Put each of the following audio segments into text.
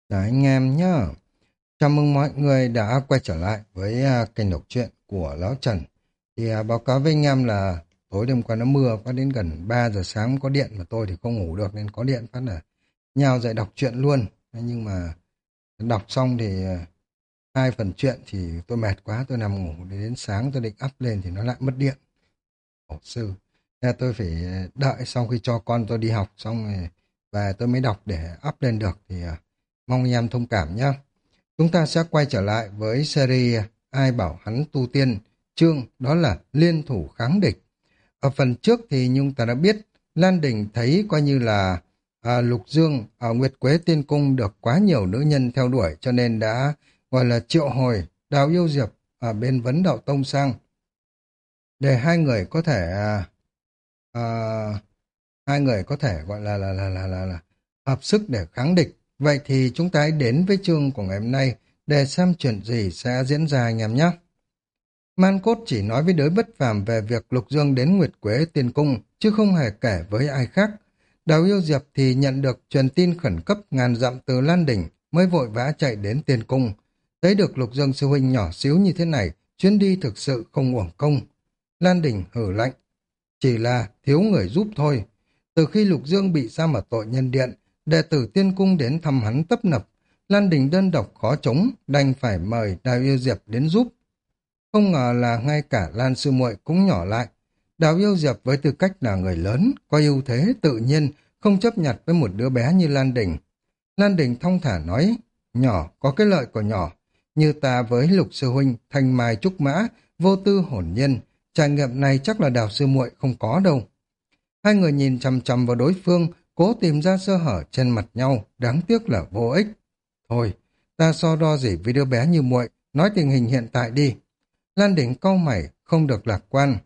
Chào anh em nhá. Chào mừng mọi người đã quay trở lại với kênh đọc truyện của Lão Trần. Báo cáo với anh em là tối đêm qua nó mưa quá đến gần 3 giờ sáng mới có điện mà tôi thì không ngủ được nên có điện phát là nhào dậy đọc truyện luôn. Thế nhưng mà đọc xong thì hai phần truyện thì tôi mệt quá tôi nằm ngủ đến sáng tôi định up lên thì nó lại mất điện. Khổ sư. Thế là tôi phải đợi sau khi cho con tôi đi học xong rồi và tôi mới đọc để up lên được thì mong anh em thông cảm nhé. Chúng ta sẽ quay trở lại với series Ai bảo hắn tu tiên, chương đó là Liên thủ kháng địch. Ở phần trước thì Nhung ta đã biết Lan Đình thấy coi như là Lục Dương ở Nguyệt Quế Tiên Cung được quá nhiều nữ nhân theo đuổi cho nên đã gọi là triệu hồi Đào Yêu Diệp ở bên Vấn Đạo Tông sang để à, hai người có thể gọi là hợp sức để kháng địch. Vậy thì chúng ta hãy đến với chương của ngày hôm nay để xem chuyện gì sẽ diễn ra anh em nhé. Man Cốt chỉ nói với đới bất phàm về việc Lục Dương đến Nguyệt Quế Tiên Cung, chứ không hề kể với ai khác. Đào Yêu Diệp thì nhận được truyền tin khẩn cấp ngàn dặm từ Lan Đỉnh mới vội vã chạy đến Tiên Cung. Thấy được Lục Dương sư huynh nhỏ xíu như thế này, chuyến đi thực sự không uổng công. Lan Đỉnh hử lạnh, chỉ là thiếu người giúp thôi. Từ khi Lục Dương bị giam ở tội nhân điện, đệ tử Tiên Cung đến thăm hắn tấp nập. Lan Đình đơn độc khó chống, đành phải mời Đào Yêu Diệp đến giúp. Không ngờ là ngay cả Lan Sư muội cũng nhỏ lại. Đào Yêu Diệp với tư cách là người lớn, có ưu thế tự nhiên, không chấp nhặt với một đứa bé như Lan Đình. Lan Đình thong thả nói, nhỏ có cái lợi của nhỏ, như ta với Lục Sư huynh, thanh mai trúc mã, vô tư hồn nhiên, trải nghiệm này chắc là Đào Sư muội không có đâu. Hai người nhìn chằm chằm vào đối phương, cố tìm ra sơ hở trên mặt nhau, đáng tiếc là vô ích. Thôi, ta so đo gì với đứa bé như muội, nói tình hình hiện tại đi. Lan Đỉnh cau mày, không được lạc quan.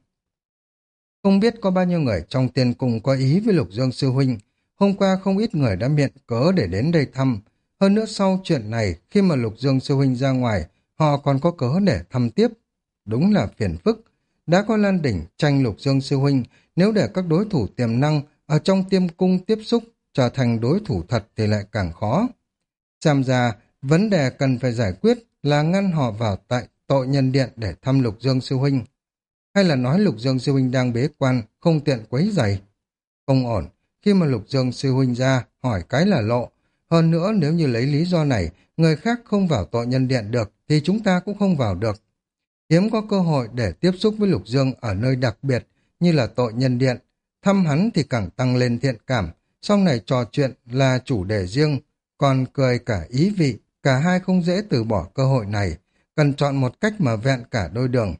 Không biết có bao nhiêu người trong tiền cùng có ý với Lục Dương Sư Huynh. Hôm qua không ít người đã miệng cớ để đến đây thăm. Hơn nữa sau chuyện này, khi mà Lục Dương Sư Huynh ra ngoài, họ còn có cớ để thăm tiếp. Đúng là phiền phức. Đã có Lan Đỉnh tranh Lục Dương Sư Huynh, nếu để các đối thủ tiềm năng ở trong tiêm cung tiếp xúc trở thành đối thủ thật thì lại càng khó. Xem ra, vấn đề cần phải giải quyết là ngăn họ vào tại tội nhân điện để thăm Lục Dương Sư Huynh. Hay là nói Lục Dương Sư Huynh đang bế quan, không tiện quấy rầy. Không ổn, khi mà Lục Dương Sư Huynh ra, hỏi cái là lộ. Hơn nữa nếu như lấy lý do này, người khác không vào tội nhân điện được, thì chúng ta cũng không vào được. Hiếm có cơ hội để tiếp xúc với Lục Dương ở nơi đặc biệt như là tội nhân điện. Thăm hắn thì càng tăng lên thiện cảm, sau này trò chuyện là chủ đề riêng, còn cười cả ý vị, cả hai không dễ từ bỏ cơ hội này, cần chọn một cách mà vẹn cả đôi đường.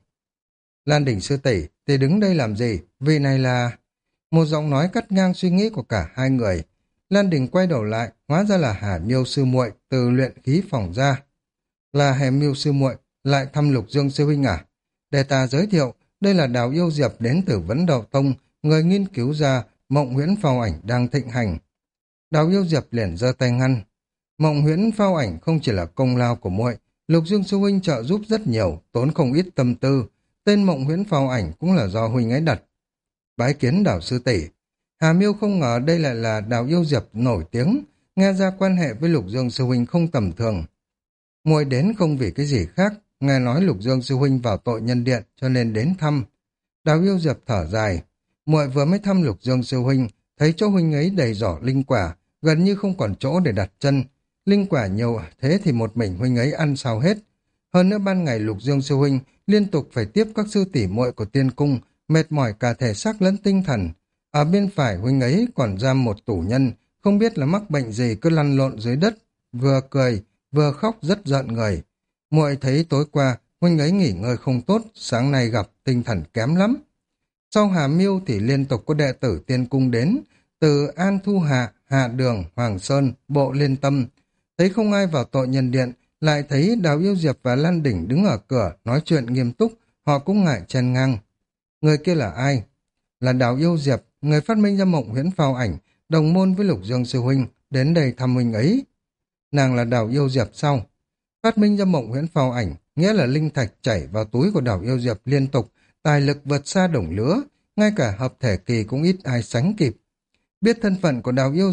Lan Đỉnh sư tỷ thì đứng đây làm gì? Vì này là... Một giọng nói cắt ngang suy nghĩ của cả hai người. Lan Đình quay đầu lại, hóa ra là Hà Miêu sư muội từ luyện khí phòng ra. Là Hà Miêu sư muội lại thăm Lục Dương sư huynh à? Để ta giới thiệu, đây là Đào Yêu Diệp đến từ Vấn Đạo Tông, người nghiên cứu ra Mộng Huyễn Phao Ảnh đang thịnh hành. Đào Yêu Diệp liền giơ tay ngăn. Mộng Huyễn Phao Ảnh không chỉ là công lao của muội, Lục Dương sư huynh trợ giúp rất nhiều, tốn không ít tâm tư. Tên Mộng Huyễn Phao Ảnh cũng là do huynh ấy đặt. Bái kiến Đào sư tỷ. Hà Miêu không ngờ đây lại là Đào Yêu Diệp nổi tiếng, nghe ra quan hệ với Lục Dương sư huynh không tầm thường. Muội đến không vì cái gì khác, nghe nói Lục Dương sư huynh vào tội nhân điện cho nên đến thăm. Đào Yêu Diệp thở dài, muội vừa mới thăm Lục Dương sư huynh, thấy chỗ huynh ấy đầy giỏ linh quả, gần như không còn chỗ để đặt chân. Linh quả nhiều thế thì một mình huynh ấy ăn sao hết. Hơn nữa ban ngày Lục Dương sư huynh liên tục phải tiếp các sư tỷ muội của tiên cung, mệt mỏi cả thể xác lẫn tinh thần. Ở bên phải huynh ấy còn giam một tù nhân, không biết là mắc bệnh gì cứ lăn lộn dưới đất, vừa cười, vừa khóc rất giận người. Muội thấy tối qua huynh ấy nghỉ ngơi không tốt, sáng nay gặp tinh thần kém lắm. Sau Hà Miêu thì liên tục có đệ tử tiên cung đến, từ An Thu Hạ, Hạ Đường, Hoàng Sơn, Bộ Liên Tâm. Thấy không ai vào tội nhân điện, lại thấy Đào Yêu Diệp và Lan Đỉnh đứng ở cửa nói chuyện nghiêm túc, họ cũng ngại chen ngang. Người kia là ai? Là Đào Yêu Diệp, người phát minh ra Mộng Huyễn Phao Ảnh, đồng môn với Lục Dương sư huynh, đến đây thăm huynh ấy. Nàng là Đào Yêu Diệp sau. Phát minh ra Mộng Huyễn Phao Ảnh, nghĩa là linh thạch chảy vào túi của Đào Yêu Diệp liên tục, tài lực vượt xa đồng lứa, ngay cả hợp thể kỳ cũng ít ai sánh kịp. Biết thân phận của Đào Yêu Diệp,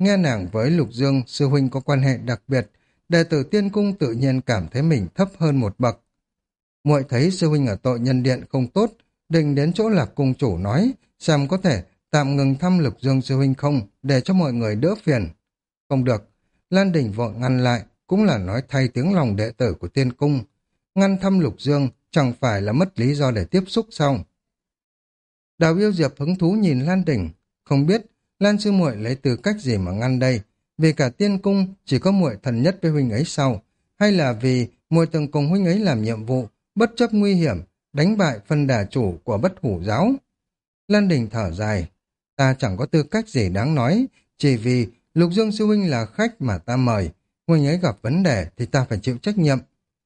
nghe nàng với Lục Dương sư huynh có quan hệ đặc biệt, đệ tử tiên cung tự nhiên cảm thấy mình thấp hơn một bậc. Muội thấy sư huynh ở tội nhân điện không tốt, định đến chỗ Lạc cung chủ nói, xem có thể tạm ngừng thăm Lục Dương sư huynh không, để cho mọi người đỡ phiền. Không được, Lan Đình vội ngăn lại, cũng là nói thay tiếng lòng đệ tử của tiên cung. Ngăn thăm Lục Dương chẳng phải là mất lý do để tiếp xúc sao? Đào Yêu Diệp hứng thú nhìn Lan Đình, không biết Lan sư muội lấy tư cách gì mà ngăn đây, vì cả tiên cung chỉ có muội thân nhất với huynh ấy sao, hay là vì muội từng cùng huynh ấy làm nhiệm vụ, bất chấp nguy hiểm, đánh bại phân đà chủ của Bất Hủ giáo. Lan Đình thở dài, ta chẳng có tư cách gì đáng nói, chỉ vì Lục Dương sư huynh là khách mà ta mời, huynh ấy gặp vấn đề thì ta phải chịu trách nhiệm.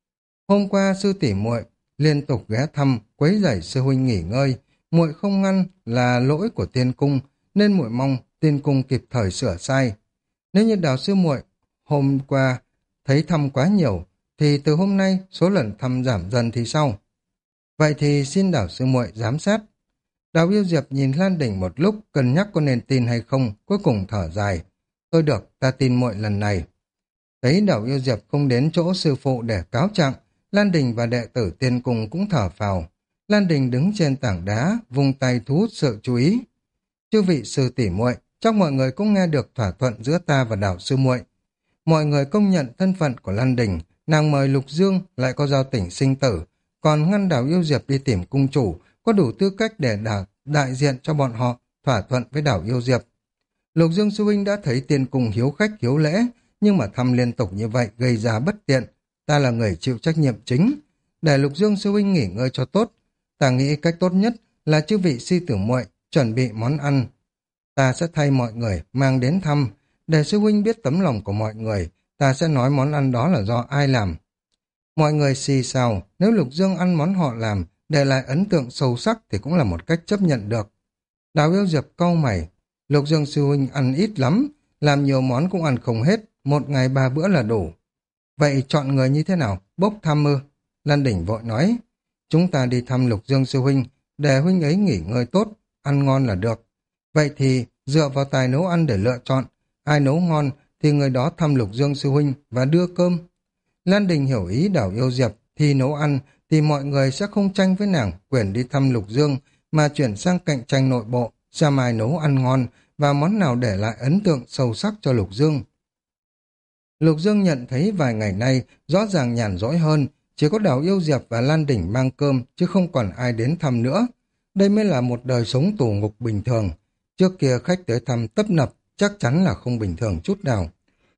Hôm qua sư tỷ muội liên tục ghé thăm, quấy rầy sư huynh nghỉ ngơi, muội không ngăn là lỗi của tiên cung, nên muội mong tiên cung kịp thời sửa sai. Nếu như Đào sư muội hôm qua thấy thăm quá nhiều, thì từ hôm nay số lần thăm giảm dần thì sao? Vậy thì xin Đào sư muội giám sát. Đào Yêu Diệp nhìn Lan Đình một lúc, cân nhắc có nên tin hay không, cuối cùng thở dài. Thôi được, ta tin muội lần này. Thấy Đào Yêu Diệp không đến chỗ sư phụ để cáo trạng, Lan Đình và đệ tử tiên cung cũng thở phào. Lan Đình đứng trên tảng đá, vung tay thu hút sự chú ý. Chư vị sư tỷ muội, chắc mọi người cũng nghe được thỏa thuận giữa ta và Đào sư muội. Mọi người công nhận thân phận của Lan Đình, nàng mời Lục Dương lại có giao tình sinh tử, còn ngăn Đào Yêu Diệp đi tìm cung chủ, có đủ tư cách để đại diện cho bọn họ thỏa thuận với Đào Yêu Diệp. Lục Dương sư huynh đã thấy tiên cung hiếu khách hiếu lễ, nhưng mà thăm liên tục như vậy gây ra bất tiện. Ta là người chịu trách nhiệm chính. Để Lục Dương sư huynh nghỉ ngơi cho tốt, ta nghĩ cách tốt nhất là chư vị sư tử muội chuẩn bị món ăn. Ta sẽ thay mọi người mang đến thăm, để sư huynh biết tấm lòng của mọi người, ta sẽ nói món ăn đó là do ai làm. Mọi người xì xào, nếu Lục Dương ăn món họ làm, để lại ấn tượng sâu sắc thì cũng là một cách chấp nhận được. Đào Yêu Diệp cau mày, Lục Dương sư huynh ăn ít lắm, làm nhiều món cũng ăn không hết, một ngày 3 bữa là đủ. Vậy chọn người như thế nào? Bốc thăm ư? Lan Đỉnh vội nói, chúng ta đi thăm Lục Dương sư huynh, để huynh ấy nghỉ ngơi tốt, ăn ngon là được. Vậy thì dựa vào tài nấu ăn để lựa chọn, ai nấu ngon thì người đó thăm Lục Dương sư huynh và đưa cơm. Lan Đình hiểu ý Đào Yêu Diệp, thì nấu ăn thì mọi người sẽ không tranh với nàng quyền đi thăm Lục Dương, mà chuyển sang cạnh tranh nội bộ, xem ai nấu ăn ngon và món nào để lại ấn tượng sâu sắc cho Lục Dương. Lục Dương nhận thấy vài ngày nay rõ ràng nhàn rỗi hơn, chỉ có Đào Yêu Diệp và Lan Đỉnh mang cơm chứ không còn ai đến thăm nữa. Đây mới là một đời sống tù ngục bình thường. Trước kia khách tới thăm tấp nập, chắc chắn là không bình thường chút nào.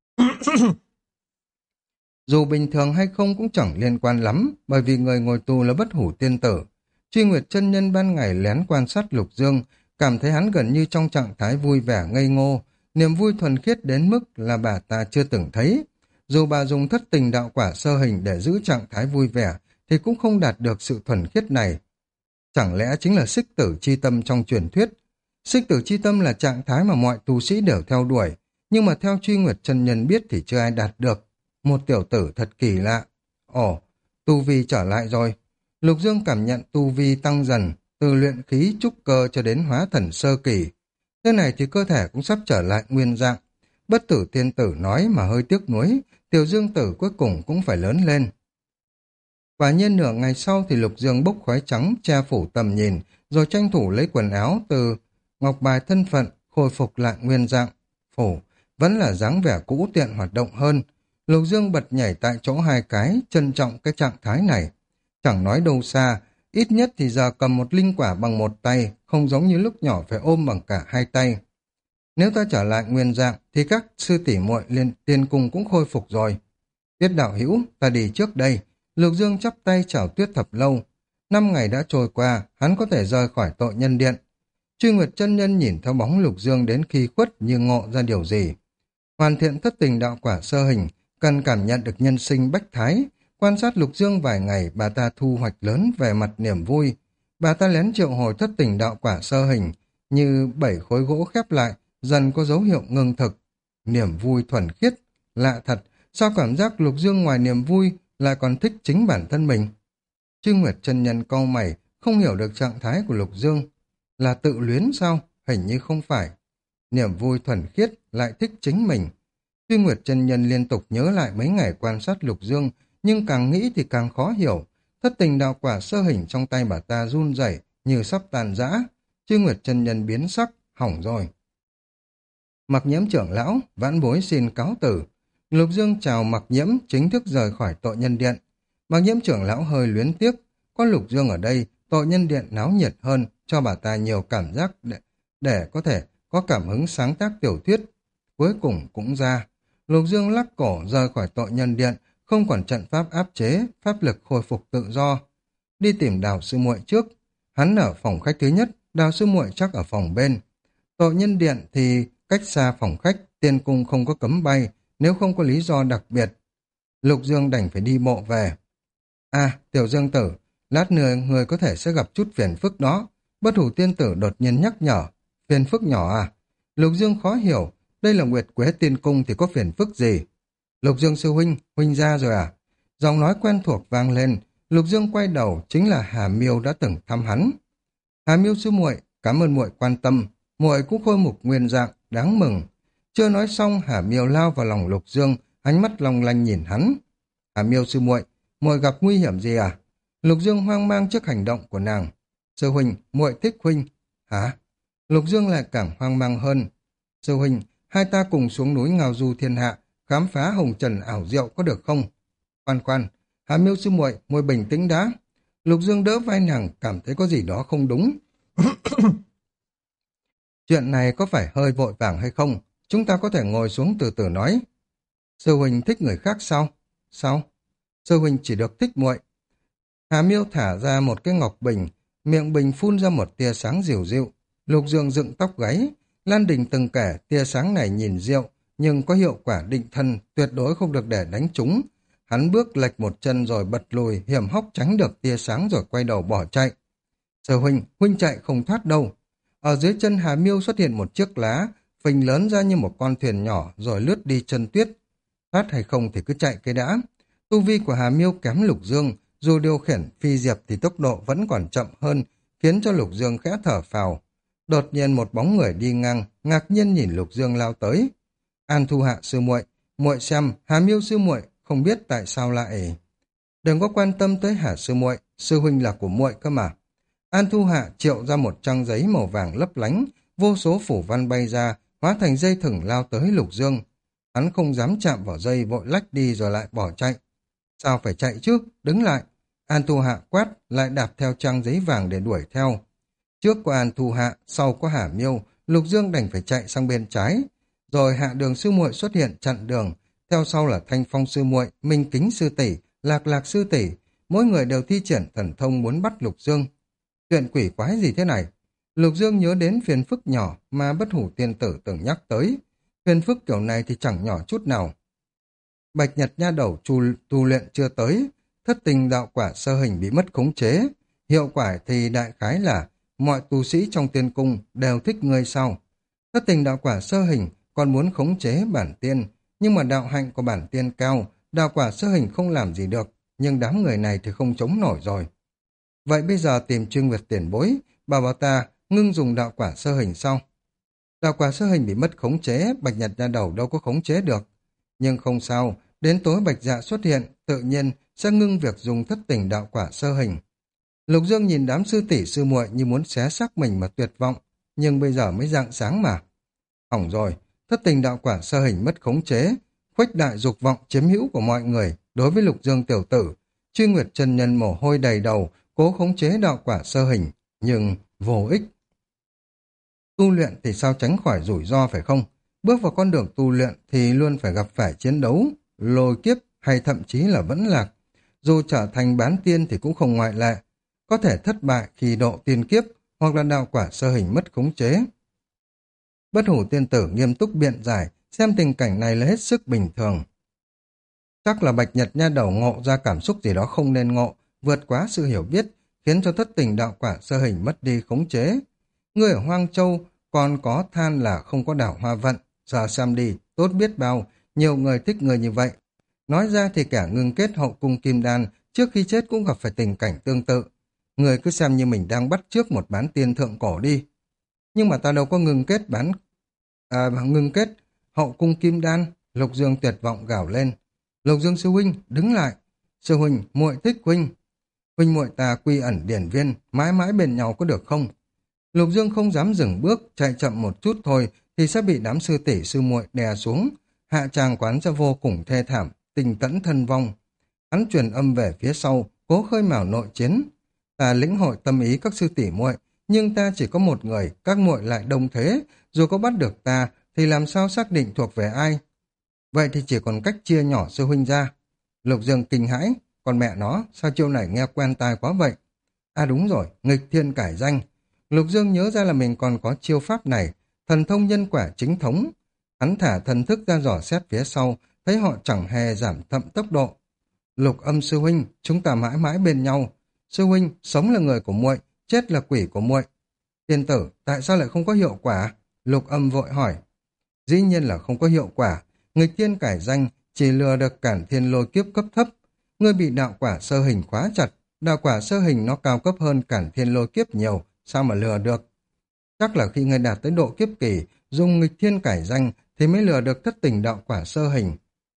Dù bình thường hay không cũng chẳng liên quan lắm, bởi vì người ngồi tù là Bất Hủ tiên tử. Truy Nguyệt chân nhân ban ngày lén quan sát Lục Dương, cảm thấy hắn gần như trong trạng thái vui vẻ ngây ngô, niềm vui thuần khiết đến mức là bà ta chưa từng thấy. Dù bà dùng thất tình đạo quả sơ hình để giữ trạng thái vui vẻ, thì cũng không đạt được sự thuần khiết này. Chẳng lẽ chính là xích tử chi tâm trong truyền thuyết? Xích tử chi tâm là trạng thái mà mọi tu sĩ đều theo đuổi, nhưng mà theo Truy Nguyệt chân nhân biết thì chưa ai đạt được. Một tiểu tử thật kỳ lạ. Ồ, tu vi trở lại rồi. Lục Dương cảm nhận tu vi tăng dần, từ luyện khí trúc cơ cho đến hóa thần sơ kỳ. Thế này thì cơ thể cũng sắp trở lại nguyên dạng. Bất tử tiên tử nói mà hơi tiếc nuối, Tiểu Dương tử cuối cùng cũng phải lớn lên. Quả nhiên nửa ngày sau thì Lục Dương bốc khói trắng che phủ tầm nhìn, rồi tranh thủ lấy quần áo từ ngọc bài thân phận, khôi phục lại nguyên dạng. Phủ vẫn là dáng vẻ cũ tiện hoạt động hơn. Lục Dương bật nhảy tại chỗ hai cái, trân trọng cái trạng thái này. Chẳng nói đâu xa, ít nhất thì giờ cầm một linh quả bằng một tay, không giống như lúc nhỏ phải ôm bằng cả hai tay. Nếu ta trở lại nguyên dạng, thì các sư tỷ muội liên tiên cung cũng khôi phục rồi. Tiết đạo hữu, ta đi trước đây. Lục Dương chắp tay chào Tuyết Thập Lâu. 5 ngày đã trôi qua, hắn có thể rời khỏi tội nhân điện. Truy Nguyệt chân nhân nhìn theo bóng Lục Dương đến khi khuất như ngộ ra điều gì. Hoàn thiện thất tình đạo quả sơ hình, cần cảm nhận được nhân sinh bách thái. Quan sát Lục Dương vài ngày, bà ta thu hoạch lớn về mặt niềm vui. Bà ta lén triệu hồi thất tình đạo quả sơ hình, như 7 khối gỗ khép lại, dần có dấu hiệu ngưng thực. Niềm vui thuần khiết, lạ thật, sao cảm giác Lục Dương ngoài niềm vui lại còn thích chính bản thân mình? Chư Nguyệt chân nhân cau mày, không hiểu được trạng thái của Lục Dương. Là tự luyến sao? Hình như không phải. niềm vui thuần khiết, lại thích chính mình. Tuy Nguyệt chân nhân liên tục nhớ lại mấy ngày quan sát Lục Dương, nhưng càng nghĩ thì càng khó hiểu. Thất tình đạo quả sơ hình trong tay bà ta run rẩy như sắp tàn rã. Chư Nguyệt chân nhân biến sắc, hỏng rồi. Mặc Nhiễm trưởng lão, vãn bối xin cáo từ. Lục Dương chào Mặc Nhiễm, chính thức rời khỏi tội nhân điện. Mặc Nhiễm trưởng lão hơi luyến tiếc, có Lục Dương ở đây, tội nhân điện náo nhiệt hơn, cho bà ta nhiều cảm giác để có thể có cảm hứng sáng tác tiểu thuyết. Cuối cùng cũng ra. Lục Dương lắc cổ rời khỏi tội nhân điện, không còn trận pháp áp chế, pháp lực khôi phục tự do. Đi tìm Đào sư muội trước. Hắn ở phòng khách thứ nhất, Đào sư muội chắc ở phòng bên. Tội nhân điện thì cách xa phòng khách, tiên cung không có cấm bay, nếu không có lý do đặc biệt. Lục Dương đành phải đi bộ về. À, Tiểu Dương tử, lát nữa người có thể sẽ gặp chút phiền phức đó. Bất hủ tiên tử đột nhiên nhắc nhở. Phiền phức nhỏ à? Lục Dương khó hiểu, đây là Nguyệt Quế tiên cung thì có phiền phức gì? Lục Dương sư huynh, huynh ra rồi à? Giọng nói quen thuộc vang lên, Lục Dương quay đầu, chính là Hà Miêu đã từng thăm hắn. Hà Miêu sư muội, cảm ơn muội quan tâm, muội cũng khôi phục nguyên dạng, đáng mừng. Chưa nói xong, Hà Miêu lao vào lòng Lục Dương, ánh mắt long lanh nhìn hắn. Hà Miêu sư muội, muội gặp nguy hiểm gì à? Lục Dương hoang mang trước hành động của nàng. Sư huynh, muội thích huynh. Hả? Lục Dương lại càng hoang mang hơn. Sư huynh, hai ta cùng xuống núi Ngao Du thiên hạ, khám phá hồng trần ảo diệu có được không? Khoan khoan, Hà Miêu sư muội, muội bình tĩnh đã. Lục Dương đỡ vai nàng, cảm thấy có gì đó không đúng. Chuyện này có phải hơi vội vàng hay không? Chúng ta có thể ngồi xuống từ từ nói. Sư huynh thích người khác sao? Sao? Sư huynh chỉ được thích muội. Hà Miêu thả ra một cái ngọc bình, miệng bình phun ra một tia sáng dịu dịu. Lục Dương dựng tóc gáy. Lan Đình từng kể tia sáng này nhìn diệu, nhưng có hiệu quả định thân, tuyệt đối không được để đánh trúng. Hắn bước lệch một chân rồi bật lùi, hiểm hóc tránh được tia sáng rồi quay đầu bỏ chạy. Sư huynh, huynh chạy không thoát đâu. Ở dưới chân Hà Miêu xuất hiện một chiếc lá, phình lớn ra như một con thuyền nhỏ rồi lướt đi chân tuyết. Thoát hay không thì cứ chạy cái đã. Tu vi của Hà Miêu kém Lục Dương, dù điều khiển phi diệp thì tốc độ vẫn còn chậm hơn, khiến cho Lục Dương khẽ thở phào. Đột nhiên một bóng người đi ngang, ngạc nhiên nhìn Lục Dương lao tới. An Thu Hạ sư muội, muội xem, Hà Miêu sư muội, không biết tại sao lại... Đừng có quan tâm tới Hà sư muội, sư huynh là của muội cơ mà. An Thu Hạ triệu ra một trang giấy màu vàng lấp lánh, vô số phủ văn bay ra, hóa thành dây thừng lao tới Lục Dương. Hắn không dám chạm vào dây, vội lách đi rồi lại bỏ chạy. Sao phải chạy chứ? Đứng lại. An Thu Hạ quát, lại đạp theo trang giấy vàng để đuổi theo. Trước có An Thu Hạ, sau có Hà Miêu, Lục Dương đành phải chạy sang bên trái. Rồi Hạ Đường sư muội xuất hiện chặn đường, theo sau là Thanh Phong sư muội, Minh Kính sư tỷ, Lạc Lạc sư tỷ, mỗi người đều thi triển thần thông muốn bắt Lục Dương. Chuyện quỷ quái gì thế này? Lục Dương nhớ đến phiền phức nhỏ mà Bất Hủ tiên tử từng nhắc tới. Phiền phức kiểu này thì chẳng nhỏ chút nào. Bạch Nhật nha đầu tu luyện chưa tới, thất tình đạo quả sơ hình bị mất khống chế. Hiệu quả thì đại khái là mọi tu sĩ trong tiên cung đều thích ngươi sau. Thất tình đạo quả sơ hình còn muốn khống chế bản tiên, nhưng mà đạo hạnh của bản tiên cao, đạo quả sơ hình không làm gì được, nhưng đám người này thì không chống nổi rồi. Vậy bây giờ tìm Trương Nguyệt tiền bối, bảo ta ngưng dùng đạo quả sơ hình sau. Đạo quả sơ hình bị mất khống chế, Bạch Nhật nha đầu đâu có khống chế được. Nhưng không sao, đến tối Bạch Dạ xuất hiện, tự nhiên sẽ ngưng việc dùng thất tình đạo quả sơ hình. Lục Dương nhìn đám sư tỷ sư muội như muốn xé xác mình mà tuyệt vọng, nhưng bây giờ mới rạng sáng mà. Hỏng rồi, thất tình đạo quả sơ hình mất khống chế, khuếch đại dục vọng chiếm hữu của mọi người đối với Lục Dương tiểu tử. Truy Nguyệt chân nhân mồ hôi đầy đầu, cố khống chế đạo quả sơ hình, nhưng vô ích. Tu luyện thì sao tránh khỏi rủi ro phải không? Bước vào con đường tu luyện thì luôn phải gặp phải chiến đấu, lôi kiếp hay thậm chí là vẫn lạc. Dù trở thành bán tiên thì cũng không ngoại lệ. Có thể thất bại khi độ tiên kiếp hoặc là đạo quả sơ hình mất khống chế. Bất Hủ tiên tử nghiêm túc biện giải, xem tình cảnh này là hết sức bình thường. Chắc là Bạch Nhật nha đầu ngộ ra cảm xúc gì đó không nên ngộ, vượt quá sự hiểu biết, khiến cho thất tình đạo quả sơ hình mất đi khống chế. Người ở Hoang Châu còn có than là không có đảo hoa vận, giờ xem đi, tốt biết bao, nhiều người thích người như vậy. Nói ra thì cả ngưng kết hậu cung kim đan trước khi chết cũng gặp phải tình cảnh tương tự. Người cứ xem như mình đang bắt chước một bán tiên thượng cổ đi. Nhưng mà ta đâu có ngưng kết bán Ngưng kết, hậu cung kim đan, Lục Dương tuyệt vọng gào lên. Lục Dương sư huynh, đứng lại. Sư huynh, muội thích huynh. Huynh muội ta quy ẩn điển viên, mãi mãi bên nhau có được không? Lục Dương không dám dừng bước, chạy chậm một chút thôi thì sẽ bị đám sư tỷ sư muội đè xuống. Hạ tràng quán sẽ vô cùng thê thảm, tình tẫn thân vong. Hắn truyền âm về phía sau, cố khơi mào nội chiến. Ta lĩnh hội tâm ý các sư tỷ muội, nhưng ta chỉ có một người, các muội lại đông thế, dù có bắt được ta thì làm sao xác định thuộc về ai? Vậy thì chỉ còn cách chia nhỏ sư huynh ra. Lục Dương kinh hãi, còn mẹ nó, sao chiêu này nghe quen tai quá vậy? À đúng rồi, nghịch thiên cải danh. Lục Dương nhớ ra là mình còn có chiêu pháp này, thần thông nhân quả chính thống. Hắn thả thần thức ra dò xét phía sau, thấy họ chẳng hề giảm thậm tốc độ. Lục Âm sư huynh, chúng ta mãi mãi bên nhau. Sư huynh, sống là người của muội, chết là quỷ của muội. Tiên tử, tại sao lại không có hiệu quả? Lục Âm vội hỏi. Dĩ nhiên là không có hiệu quả. Nghịch thiên cải danh chỉ lừa được Cản Thiên Lôi kiếp cấp thấp. Ngươi bị đạo quả sơ hình khóa chặt. Đạo quả sơ hình nó cao cấp hơn Cản Thiên Lôi kiếp nhiều. Sao mà lừa được? Chắc là khi ngươi đạt tới độ kiếp kỳ, dùng nghịch thiên cải danh thì mới lừa được thất tình đạo quả sơ hình.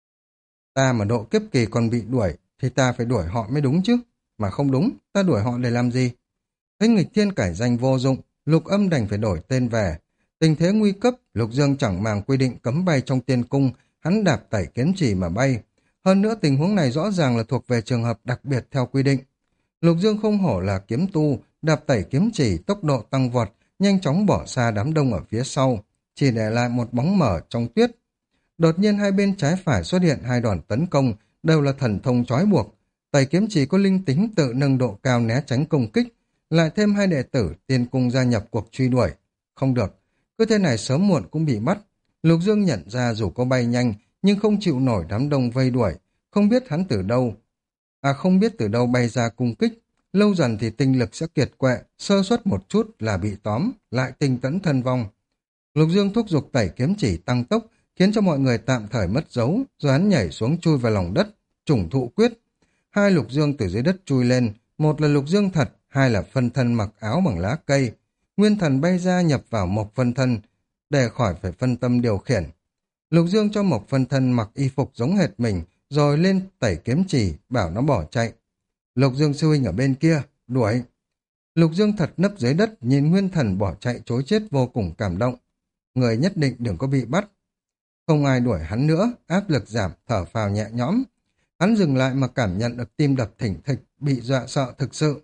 Ta mà độ kiếp kỳ còn bị đuổi, thì ta phải đuổi họ mới đúng chứ. Mà không đúng, ta đuổi họ để làm gì? Thấy nghịch thiên cải danh vô dụng, Lục Âm đành phải đổi tên về. Tình thế nguy cấp, Lục Dương chẳng màng quy định cấm bay trong tiên cung, hắn đạp tẩy kiếm chỉ mà bay. Hơn nữa tình huống này rõ ràng là thuộc về trường hợp đặc biệt theo quy định. Lục Dương không hổ là kiếm tu, đạp tẩy kiếm chỉ, tốc độ tăng vọt, nhanh chóng bỏ xa đám đông ở phía sau, chỉ để lại một bóng mờ trong tuyết. Đột nhiên hai bên trái phải xuất hiện hai đòn tấn công, đều là thần thông trói buộc. Tẩy kiếm chỉ có linh tính tự nâng độ cao né tránh công kích, lại thêm hai đệ tử tiên cung gia nhập cuộc truy đuổi. Không được, cứ thế này sớm muộn cũng bị bắt. Lục Dương nhận ra dù có bay nhanh, nhưng không chịu nổi đám đông vây đuổi, không biết hắn từ đâu. Không biết từ đâu bay ra cung kích, lâu dần thì tinh lực sẽ kiệt quệ, sơ suất một chút là bị tóm, lại tinh tẫn thân vong. Lục Dương thúc giục tẩy kiếm chỉ tăng tốc, khiến cho mọi người tạm thời mất dấu, rồi hắn nhảy xuống chui vào lòng đất, trùng thụ quyết. Hai Lục Dương từ dưới đất chui lên, một là Lục Dương thật, hai là phân thân mặc áo bằng lá cây. Nguyên thần bay ra nhập vào một phân thân, để khỏi phải phân tâm điều khiển. Lục Dương cho một phân thân mặc y phục giống hệt mình, rồi lên tẩy kiếm chỉ, bảo nó bỏ chạy. Lục Dương sư huynh ở bên kia, đuổi. Lục Dương thật nấp dưới đất, nhìn nguyên thần bỏ chạy chối chết vô cùng cảm động. Người nhất định đừng có bị bắt. Không ai đuổi hắn nữa, áp lực giảm, thở phào nhẹ nhõm. Hắn dừng lại mà cảm nhận được tim đập thỉnh thịch, bị dọa sợ thực sự.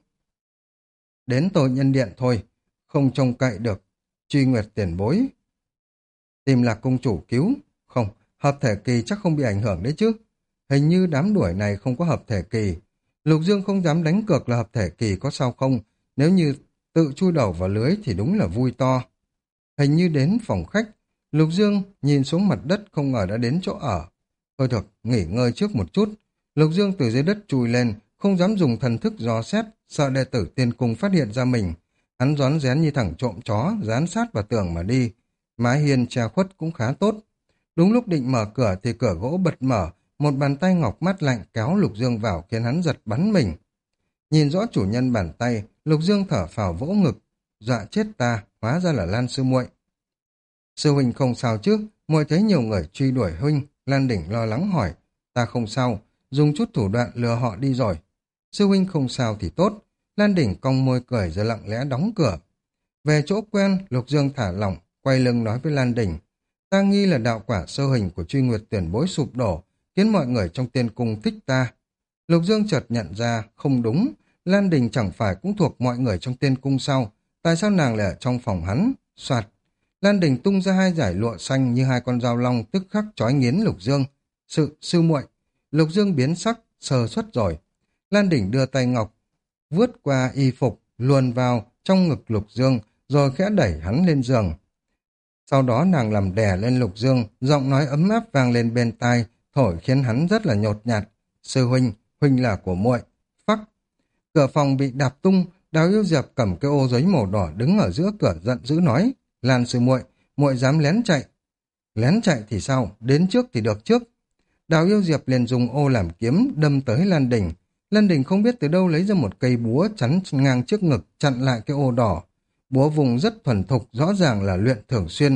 Đến tội nhân điện thôi, không trông cậy được. Truy Nguyệt tiền bối. Tìm Lạc cung chủ cứu. Không, hợp thể kỳ chắc không bị ảnh hưởng đấy chứ. Hình như đám đuổi này không có hợp thể kỳ. Lục Dương không dám đánh cược là hợp thể kỳ có sao không. Nếu như tự chui đầu vào lưới thì đúng là vui to. Hình như đến phòng khách. Lục Dương nhìn xuống mặt đất không ngờ đã đến chỗ ở. Thôi được, nghỉ ngơi trước một chút. Lục Dương từ dưới đất chui lên, không dám dùng thần thức dò xét, sợ đệ tử tiên cung phát hiện ra mình. Hắn rón rén như thằng trộm chó, dán sát vào tường mà đi. Mái hiên che khuất cũng khá tốt. Đúng lúc định mở cửa thì cửa gỗ bật mở, một bàn tay ngọc mát lạnh kéo Lục Dương vào khiến hắn giật bắn mình. Nhìn rõ chủ nhân bàn tay, Lục Dương thở phào vỗ ngực. Dọa chết ta, hóa ra là Lan sư muội. Sư huynh không sao chứ, muội thấy nhiều người truy đuổi huynh. Lan Đỉnh lo lắng hỏi. Ta không sao, dùng chút thủ đoạn lừa họ đi rồi. Sư huynh không sao thì tốt. Lan Đỉnh cong môi cười rồi lặng lẽ đóng cửa. Về chỗ quen, Lục Dương thả lỏng, quay lưng nói với Lan Đỉnh. Ta nghi là đạo quả sơ hình của Truy Nguyệt tiền bối sụp đổ, khiến mọi người trong tiên cung thích ta. Lục Dương chợt nhận ra, không đúng, Lan Đình chẳng phải cũng thuộc mọi người trong tiên cung sao? Tại sao nàng lại ở trong phòng hắn? Soạt. Lan Đình tung ra hai dải lụa xanh như hai con dao long tức khắc chói nghiến Lục Dương. Sư muội. Lục Dương biến sắc, sờ suất rồi. Lan Đình đưa tay ngọc, vướt qua y phục, luồn vào trong ngực Lục Dương, rồi khẽ đẩy hắn lên giường. Sau đó nàng làm đè lên Lục Dương, giọng nói ấm áp vang lên bên tai, thổi khiến hắn rất là nhột nhạt. Sư huynh, huynh là của muội. Phắc. Cửa phòng bị đạp tung, Đào Yêu Diệp cầm cái ô giấy màu đỏ đứng ở giữa cửa giận dữ nói. Lan sư muội, muội dám lén chạy. Lén chạy thì sao, đến trước thì được trước. Đào Yêu Diệp liền dùng ô làm kiếm đâm tới Lan Đình. Lan Đình không biết từ đâu lấy ra một cây búa chắn ngang trước ngực chặn lại cái ô đỏ. Búa vùng rất thuần thục, rõ ràng là luyện thường xuyên.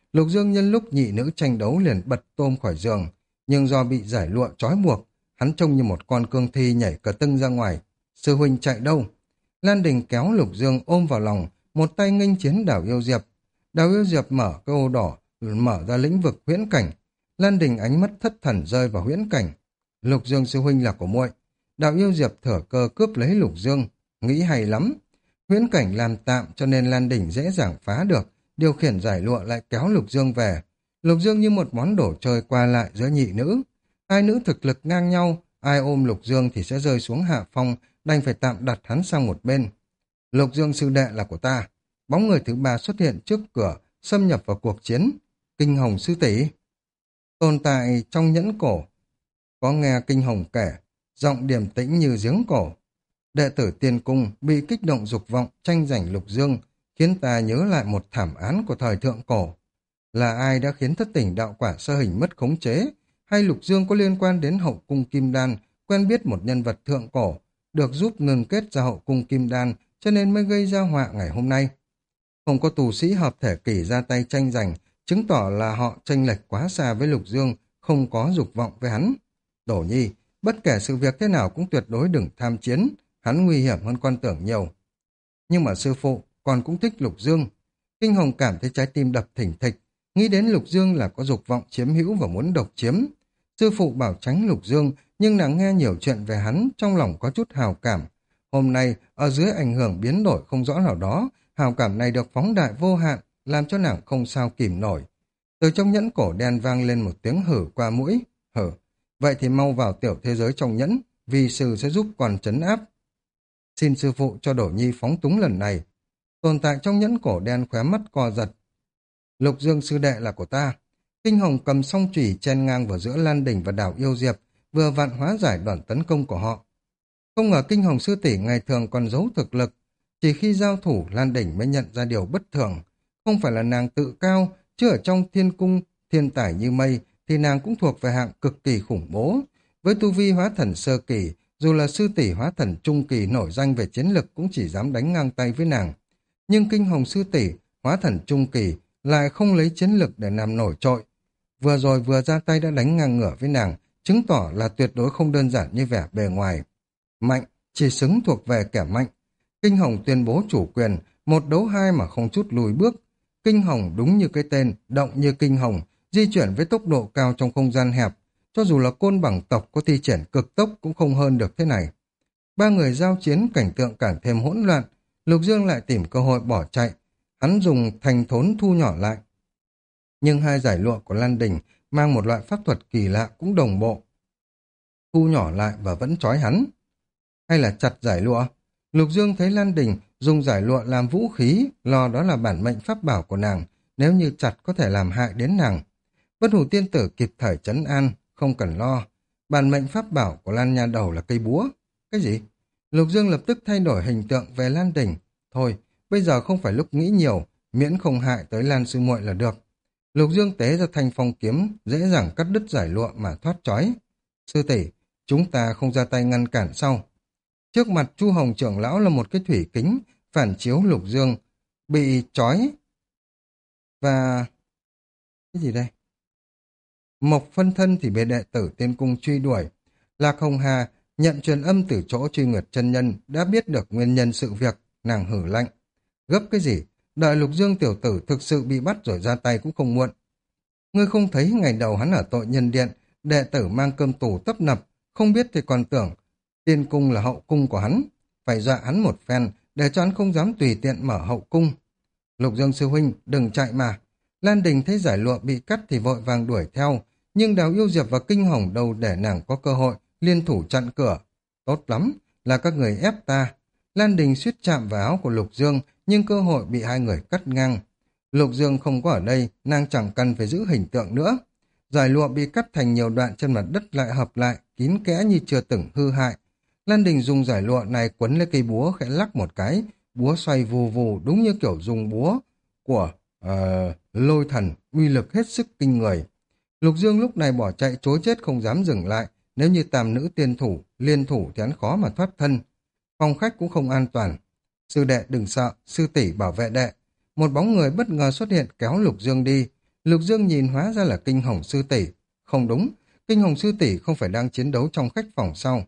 Lục Dương nhân lúc nhị nữ tranh đấu liền bật tôm khỏi giường, nhưng do bị giải lụa trói buộc, hắn trông như một con cương thi nhảy cờ tưng ra ngoài. Sư huynh chạy đâu? Lan Đình kéo Lục Dương ôm vào lòng, một tay nghênh chiến Đào Yêu Diệp. Đào Yêu Diệp mở cái ô đỏ, mở ra lĩnh vực huyễn cảnh. Lan Đình ánh mắt thất thần rơi vào huyễn cảnh. Lục Dương sư huynh là của muội. Đào Yêu Diệp thở cơ cướp lấy Lục Dương, nghĩ hay lắm. Huyễn cảnh làm tạm cho nên Lan Đình dễ dàng phá được, điều khiển giải lụa lại kéo Lục Dương về. Lục Dương như một món đồ chơi qua lại giữa nhị nữ. Hai nữ thực lực ngang nhau, ai ôm Lục Dương thì sẽ rơi xuống hạ phong, đành phải tạm đặt hắn sang một bên. Lục Dương sư đệ là của ta. Bóng người thứ ba xuất hiện trước cửa, xâm nhập vào cuộc chiến. Kinh Hồng sư tỷ tồn tại trong nhẫn cổ. Có nghe Kinh Hồng kể, giọng điềm tĩnh như giếng cổ. Đệ tử Tiên Cung bị kích động dục vọng tranh giành Lục Dương, khiến ta nhớ lại một thảm án của thời thượng cổ. Là ai đã khiến thất tỉnh đạo quả sơ hình mất khống chế, hay Lục Dương có liên quan đến hậu cung Kim Đan, quen biết một nhân vật thượng cổ, được giúp ngừng kết ra hậu cung Kim Đan, cho nên mới gây ra họa ngày hôm nay. Không có tù sĩ hợp thể kỷ ra tay tranh giành, chứng tỏ là họ chênh lệch quá xa với Lục Dương, không có dục vọng với hắn. Đổ Nhi, bất kể sự việc thế nào cũng tuyệt đối đừng tham chiến, hắn nguy hiểm hơn con tưởng nhiều. Nhưng mà sư phụ, con cũng thích Lục Dương. Kinh Hồng cảm thấy trái tim đập thình thịch, nghĩ đến Lục Dương là có dục vọng chiếm hữu và muốn độc chiếm. Sư phụ bảo tránh Lục Dương, nhưng nàng nghe nhiều chuyện về hắn, trong lòng có chút hào cảm. Hôm nay, ở dưới ảnh hưởng biến đổi không rõ nào đó, hào cảm này được phóng đại vô hạn, làm cho nàng không sao kìm nổi. Từ trong nhẫn cổ đen vang lên một tiếng hử qua mũi. Hử, vậy thì mau vào tiểu thế giới trong nhẫn, vì sư sẽ giúp con trấn áp. Xin sư phụ cho Đổ Nhi phóng túng lần này. Tồn tại trong nhẫn cổ đen khóe mắt co giật. Lục Dương sư đệ là của ta. Kinh Hồng cầm song chủy chen ngang vào giữa Lan Đình và Đào Yêu Diệp, vừa vặn hóa giải đòn tấn công của họ. Không ngờ Kinh Hồng sư tỷ ngày thường còn giấu thực lực, chỉ khi giao thủ Lan Đình mới nhận ra điều bất thường. Không phải là nàng tự cao, chứ ở trong thiên cung thiên tài như mây thì nàng cũng thuộc về hạng cực kỳ khủng bố. Với tu vi hóa thần sơ kỳ, dù là sư tỷ hóa thần trung kỳ nổi danh về chiến lực cũng chỉ dám đánh ngang tay với nàng. Nhưng Kinh Hồng sư tỷ hóa thần trung kỳ lại không lấy chiến lực để làm nổi trội. Vừa rồi vừa ra tay đã đánh ngang ngửa với nàng, chứng tỏ là tuyệt đối không đơn giản như vẻ bề ngoài. Mạnh, chỉ xứng thuộc về kẻ mạnh. Kinh Hồng tuyên bố chủ quyền, một đấu hai mà không chút lùi bước. Kinh Hồng đúng như cái tên, động như Kinh Hồng, di chuyển với tốc độ cao trong không gian hẹp. Cho dù là côn bằng tộc có thi triển cực tốc cũng không hơn được thế này. Ba người giao chiến cảnh tượng càng thêm hỗn loạn. Lục Dương lại tìm cơ hội bỏ chạy. Hắn dùng thành thốn thu nhỏ lại. Nhưng hai giải lụa của Lan Đình mang một loại pháp thuật kỳ lạ cũng đồng bộ. Thu nhỏ lại và vẫn trói hắn. Hay là chặt giải lụa? Lục Dương thấy Lan Đình dùng giải lụa làm vũ khí, lo đó là bản mệnh pháp bảo của nàng, nếu như chặt có thể làm hại đến nàng. Bất Hủ tiên tử kịp thời trấn an, không cần lo. Bản mệnh pháp bảo của Lan Nha Đầu là cây búa. Cái gì? Lục Dương lập tức thay đổi hình tượng về Lan Đình. Thôi, bây giờ không phải lúc nghĩ nhiều, miễn không hại tới Lan sư muội là được. Lục Dương tế ra thanh phong kiếm, dễ dàng cắt đứt giải lụa mà thoát trói. Sư tỷ, chúng ta không ra tay ngăn cản sau. Trước mặt Chu Hồng trưởng lão là một cái thủy kính, phản chiếu Lục Dương, bị trói. Và... cái gì đây? Mộc phân thân thì bị đệ tử Tiên Cung truy đuổi. Lạc Hồng Hà nhận truyền âm từ chỗ Truy Nguyệt chân nhân, đã biết được nguyên nhân sự việc, nàng hử lạnh. Gấp cái gì? Đợi Lục Dương tiểu tử thực sự bị bắt rồi ra tay cũng không muộn. Ngươi không thấy ngày đầu hắn ở tội nhân điện, đệ tử mang cơm tù tấp nập, không biết thì còn tưởng Tiên Cung là hậu cung của hắn, phải dọa hắn một phen để cho hắn không dám tùy tiện mở hậu cung. Lục Dương sư huynh, đừng chạy mà. Lan Đình thấy giải lụa bị cắt thì vội vàng đuổi theo, nhưng Đào Yêu Diệp và Kinh Hồng đâu để nàng có cơ hội liên thủ chặn cửa. Tốt lắm, là các người ép ta. Lan Đình suýt chạm vào áo của Lục Dương, nhưng cơ hội bị hai người cắt ngang. Lục Dương không có ở đây, nàng chẳng cần phải giữ hình tượng nữa. Giải lụa bị cắt thành nhiều đoạn trên mặt đất lại hợp lại, kín kẽ như chưa từng hư hại. Lan Đình dùng giải lụa này quấn lấy cây búa khẽ lắc một cái, búa xoay vù vù đúng như kiểu dùng búa của Lôi Thần, uy lực hết sức kinh người. Lục Dương lúc này bỏ chạy trối chết không dám dừng lại, nếu như tam nữ tiên thủ, liên thủ thì hắn khó mà thoát thân. Phòng khách cũng không an toàn. Sư đệ đừng sợ, sư tỷ bảo vệ đệ. Một bóng người bất ngờ xuất hiện kéo Lục Dương đi. Lục Dương nhìn hóa ra là Kinh Hồng sư tỷ. Không đúng, Kinh Hồng sư tỷ không phải đang chiến đấu trong khách phòng sau.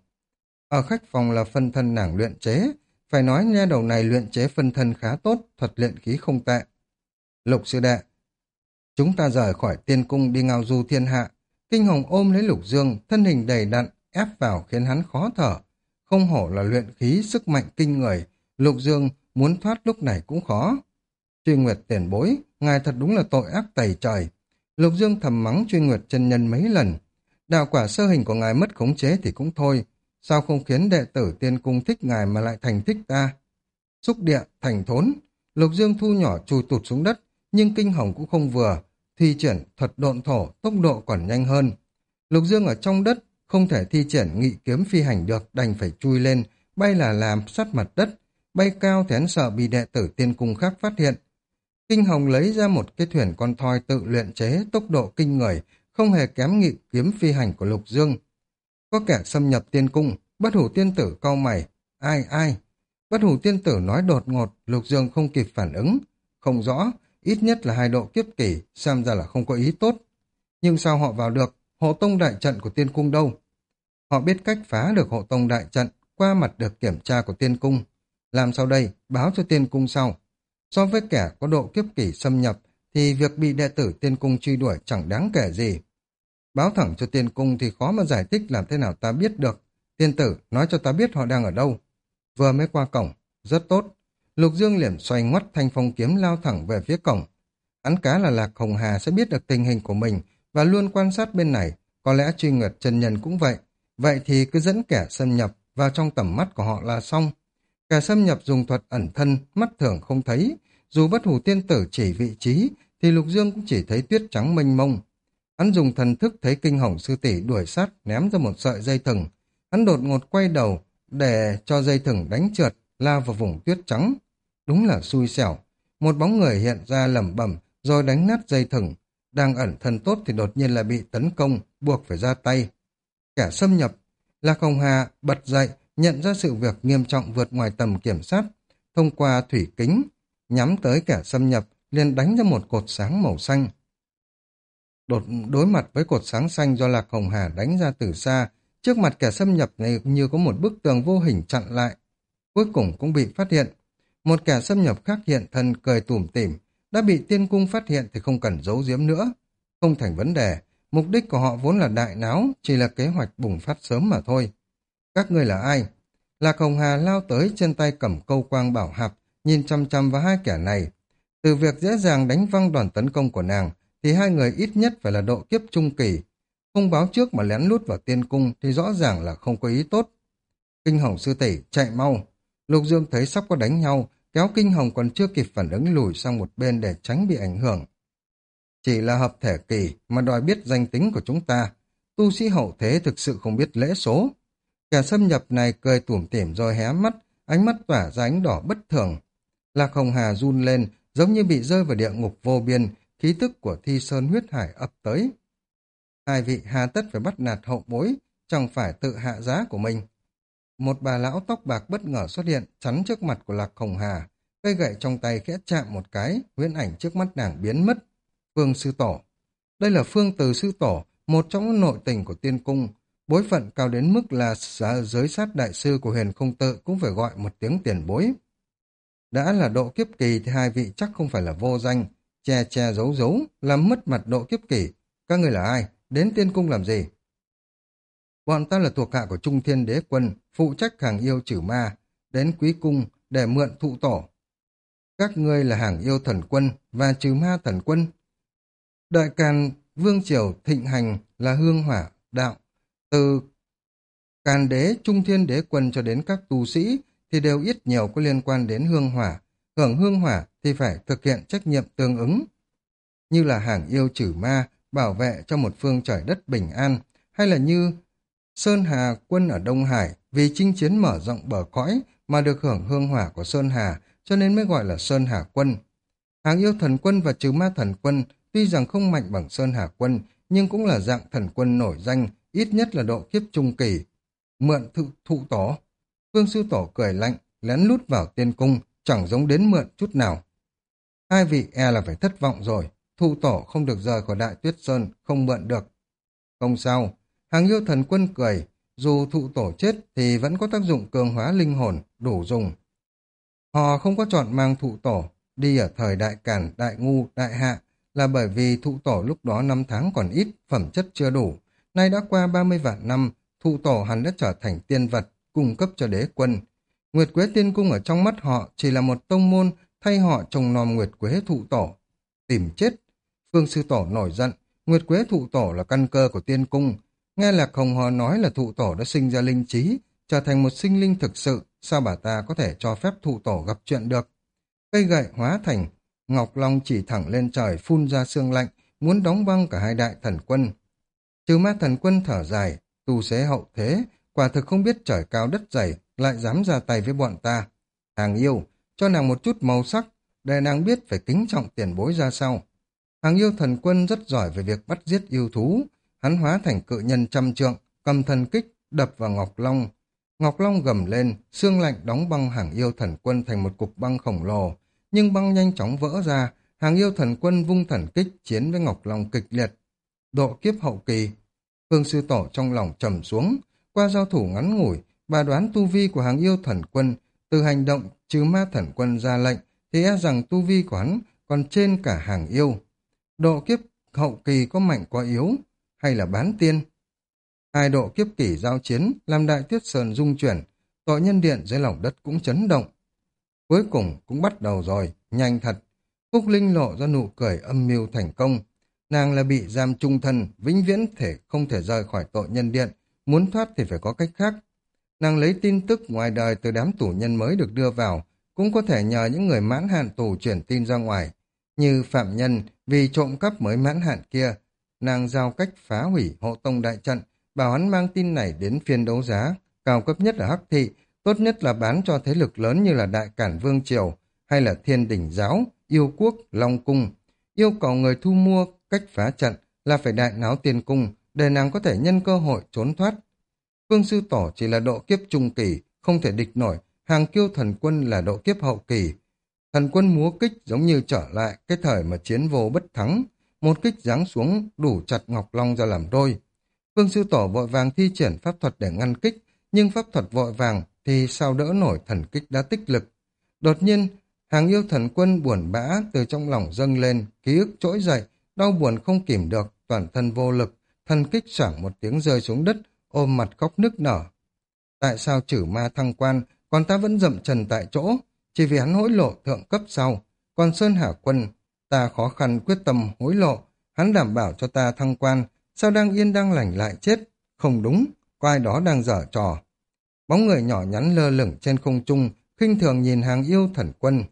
Ở khách phòng là phân thân nàng luyện chế, phải nói nha đầu này luyện chế phân thân khá tốt, thuật luyện khí không tệ. Lục sư đệ, chúng ta rời khỏi tiên cung đi ngao du thiên hạ. Kinh Hồng ôm lấy Lục Dương, thân hình đầy đặn, ép vào khiến hắn khó thở. Không hổ là luyện khí, sức mạnh kinh người. Lục Dương muốn thoát lúc này cũng khó. Truy Nguyệt tiền bối, ngài thật đúng là tội ác tày trời. Lục Dương thầm mắng Truy Nguyệt chân nhân mấy lần. Đạo quả sơ hình của ngài mất khống chế thì cũng thôi. Sao không khiến đệ tử tiên cung thích ngài mà lại thành thích ta? Xúc địa, thành thốn. Lục Dương thu nhỏ chùi tụt xuống đất, nhưng Kinh Hồng cũng không vừa. Thi triển thuật độn thổ, tốc độ còn nhanh hơn. Lục Dương ở trong đất, không thể thi triển nghị kiếm phi hành được, đành phải chui lên, bay là làm sát mặt đất. Bay cao thì hắn sợ bị đệ tử tiên cung khác phát hiện. Kinh Hồng lấy ra một cái thuyền con thoi tự luyện chế, tốc độ kinh người, không hề kém nghị kiếm phi hành của Lục Dương. Có kẻ xâm nhập tiên cung, Bất Hủ tiên tử cau mày. Ai? Bất Hủ tiên tử nói đột ngột, Lục Dương không kịp phản ứng. Không rõ, ít nhất là 2 độ kiếp kỳ, xem ra là không có ý tốt. Nhưng sao họ vào được, hộ tông đại trận của tiên cung đâu? Họ biết cách phá được hộ tông đại trận, qua mặt được kiểm tra của tiên cung. Làm sao đây, báo cho tiên cung sau. So với kẻ có độ kiếp kỳ xâm nhập, thì việc bị đệ tử tiên cung truy đuổi chẳng đáng kể gì. Báo thẳng cho tiên cung thì khó mà giải thích làm thế nào ta biết được. Tiên tử, nói cho ta biết họ đang ở đâu. Vừa mới qua cổng, rất tốt. Lục Dương liền xoay ngoắt thanh phong kiếm lao thẳng về phía cổng. Hắn cá là Lạc Hồng Hà sẽ biết được tình hình của mình và luôn quan sát bên này. Có lẽ Truy Nguyệt chân nhân cũng vậy. Vậy thì cứ dẫn kẻ xâm nhập vào trong tầm mắt của họ là xong. Kẻ xâm nhập dùng thuật ẩn thân, mắt thường không thấy. Dù Bất Hủ tiên tử chỉ vị trí, thì Lục Dương cũng chỉ thấy tuyết trắng mênh mông. Hắn dùng thần thức thấy Kinh Hồng sư tỷ đuổi sát, ném ra một sợi dây thừng. Hắn đột ngột quay đầu để cho dây thừng đánh trượt, lao vào vùng tuyết trắng. Đúng là xui xẻo. Một bóng người hiện ra lẩm bẩm, rồi đánh nát dây thừng. Đang ẩn thân tốt thì đột nhiên là bị tấn công, buộc phải ra tay. Kẻ xâm nhập. Lạc Hồng Hà bật dậy, nhận ra sự việc nghiêm trọng vượt ngoài tầm kiểm soát. Thông qua thủy kính, nhắm tới kẻ xâm nhập, liền đánh ra một cột sáng màu xanh. Đối mặt với cột sáng xanh do Lạc Hồng Hà đánh ra từ xa, trước mặt kẻ xâm nhập này như có một bức tường vô hình chặn lại. Cuối cùng cũng bị phát hiện. Một kẻ xâm nhập khác hiện thân cười tủm tỉm, đã bị tiên cung phát hiện thì không cần giấu giếm nữa. Không thành vấn đề, mục đích của họ vốn là đại náo, chỉ là kế hoạch bùng phát sớm mà thôi. Các ngươi là ai? Lạc Hồng Hà lao tới trên tay cầm câu quang bảo hạp, nhìn chăm chăm vào 2 kẻ này. Từ việc dễ dàng đánh văng đòn tấn công của nàng, thì 2 người ít nhất phải là độ kiếp trung kỳ. Không báo trước mà lén lút vào tiên cung thì rõ ràng là không có ý tốt. Kinh Hồng sư tỷ, chạy mau. Lục Dương thấy sắp có đánh nhau, kéo Kinh Hồng còn chưa kịp phản ứng lùi sang một bên để tránh bị ảnh hưởng. Chỉ là hợp thể kỳ mà đòi biết danh tính của chúng ta. Tu sĩ hậu thế thực sự không biết lễ số. Kẻ xâm nhập này cười tủm tỉm rồi hé mắt, ánh mắt tỏa ra ánh đỏ bất thường. Lạc Hồng Hà run lên, giống như bị rơi vào địa ngục vô biên, khí tức của Thi Sơn huyết hải ập tới. 2 vị hà tất phải bắt nạt hậu bối, chẳng phải tự hạ giá của mình. Một bà lão tóc bạc bất ngờ xuất hiện, chắn trước mặt của Lạc Hồng Hà. Cây gậy trong tay khẽ chạm một cái, huyễn ảnh trước mắt nàng biến mất. Phương sư tổ. Đây là Phương Từ sư tổ, một trong những nội tình của tiên cung. Bối phận cao đến mức là giới sát đại sư của Huyền Không Tự cũng phải gọi một tiếng tiền bối. Đã là độ kiếp kỳ thì 2 vị chắc không phải là vô danh, che che giấu giấu, làm mất mặt độ kiếp kỳ. Các người là ai? Đến tiên cung làm gì? Bọn ta là thuộc hạ của Trung Thiên Đế Quân, phụ trách hàng yêu trừ ma, đến Quý Cung để mượn thụ tổ. Các ngươi là hàng yêu thần quân và trừ ma thần quân. Đại Càn Vương Triều thịnh hành là hương hỏa đạo. Từ Càn Đế, Trung Thiên Đế Quân cho đến các tu sĩ thì đều ít nhiều có liên quan đến hương hỏa. Hưởng hương hỏa thì phải thực hiện trách nhiệm tương ứng. Như là hàng yêu trừ ma, bảo vệ cho một phương trời đất bình an, hay là như Sơn Hà quân ở Đông Hải vì chinh chiến mở rộng bờ cõi mà được hưởng hương hỏa của Sơn Hà, cho nên mới gọi là Sơn Hà quân. Hàng yêu thần quân và trừ ma thần quân tuy rằng không mạnh bằng Sơn Hà quân, nhưng cũng là dạng thần quân nổi danh, ít nhất là độ kiếp trung kỳ. Mượn thụ tổ. Phương sư tổ cười lạnh, lén lút vào tiên cung, chẳng giống đến mượn chút nào. 2 vị e là phải thất vọng rồi. thụ tổ không được rời khỏi Đại Tuyết Sơn, không mượn được. Không sao, Hàng Yêu Thần Quân cười, dù thụ tổ chết thì vẫn có tác dụng cường hóa linh hồn, đủ dùng. Họ không có chọn mang thụ tổ, đi ở thời Đại Càn, Đại Ngu, Đại Hạ, là bởi vì thụ tổ lúc đó năm tháng còn ít, phẩm chất chưa đủ. Nay đã qua 30 vạn năm, thụ tổ hắn đã trở thành tiên vật, cung cấp cho đế quân. Nguyệt Quế Tiên Cung ở trong mắt họ chỉ là một tông môn, thay họ trồng nom Nguyệt Quế thụ tổ. Tìm chết! Phương Sư Tổ nổi giận, Nguyệt Quế thụ tổ là căn cơ của tiên cung. Nghe Lạc Hồng Hò nói là thụ tổ đã sinh ra linh trí, trở thành một sinh linh thực sự, sao bà ta có thể cho phép thụ tổ gặp chuyện được? Cây gậy hóa thành, Ngọc Long chỉ thẳng lên trời phun ra sương lạnh, muốn đóng băng cả hai đại thần quân. Trừ Ma Thần Quân thở dài, tu xế hậu thế, quả thực không biết trời cao đất dày, lại dám ra tay với bọn ta. Hàng Yêu, cho nàng một chút màu sắc, để nàng biết phải kính trọng tiền bối ra sao. Hàng Yêu Thần Quân rất giỏi về việc bắt giết yêu thú, hắn hóa thành cự nhân trăm trượng, cầm thần kích, đập vào Ngọc Long. Ngọc Long gầm lên, xương lạnh đóng băng Hàng Yêu Thần Quân thành một cục băng khổng lồ, nhưng băng nhanh chóng vỡ ra, Hàng Yêu Thần Quân vung thần kích chiến với Ngọc Long kịch liệt. Độ kiếp hậu kỳ, Phương Sư Tổ trong lòng trầm xuống, qua giao thủ ngắn ngủi, bà đoán tu vi của Hàng Yêu Thần Quân, từ hành động trừ Ma Thần Quân ra lệnh, thì e rằng tu vi của hắn còn trên cả Hàng Yêu. Độ kiếp hậu kỳ có mạnh quá yếu, hay là bán tiên? Hai độ kiếp kỷ giao chiến, làm Đại Tuyết Sơn rung chuyển, tội nhân điện dưới lòng đất cũng chấn động. Cuối cùng cũng bắt đầu rồi, nhanh thật. Phúc Linh lộ ra nụ cười âm mưu thành công. Nàng là bị giam chung thân, vĩnh viễn không thể rời khỏi tội nhân điện, muốn thoát thì phải có cách khác. Nàng lấy tin tức ngoài đời từ đám tù nhân mới được đưa vào, cũng có thể nhờ những người mãn hạn tù chuyển tin ra ngoài. Như phạm nhân vì trộm cắp mới mãn hạn kia, nàng giao cách phá hủy hộ tông đại trận, bảo hắn mang tin này đến phiên đấu giá, cao cấp nhất ở Hắc Thị, tốt nhất là bán cho thế lực lớn như là Đại Cản Vương Triều, hay là Thiên Đình Giáo, Yêu Quốc, Long Cung. Yêu cầu người thu mua cách phá trận là phải đại náo tiên cung, để nàng có thể nhân cơ hội trốn thoát. Phương Sư Tổ chỉ là độ kiếp trung kỳ, không thể địch nổi, Hàng Kiêu Thần Quân là độ kiếp hậu kỳ. Thần quân múa kích giống như trở lại cái thời mà chiến vô bất thắng, một kích giáng xuống đủ chặt Ngọc Long ra làm đôi. Phương Sư Tổ vội vàng thi triển pháp thuật để ngăn kích, nhưng pháp thuật vội vàng thì sao đỡ nổi thần kích đã tích lực. Đột nhiên, Hàng Yêu Thần Quân buồn bã từ trong lòng dâng lên, ký ức trỗi dậy, đau buồn không kìm được, toàn thân vô lực, thần kích xoảng một tiếng rơi xuống đất, ôm mặt khóc nức nở. Tại sao Trử Ma thăng quan, còn ta vẫn dậm chân tại chỗ? Chỉ vì hắn hối lộ thượng cấp sau. Còn Sơn Hà Quân, ta khó khăn quyết tâm hối lộ, hắn đảm bảo cho ta thăng quan, sao đang yên đang lành lại chết? Không đúng, có ai đó đang giở trò. Bóng người nhỏ nhắn lơ lửng trên không trung, khinh thường nhìn Hàng Yêu Thần Quân.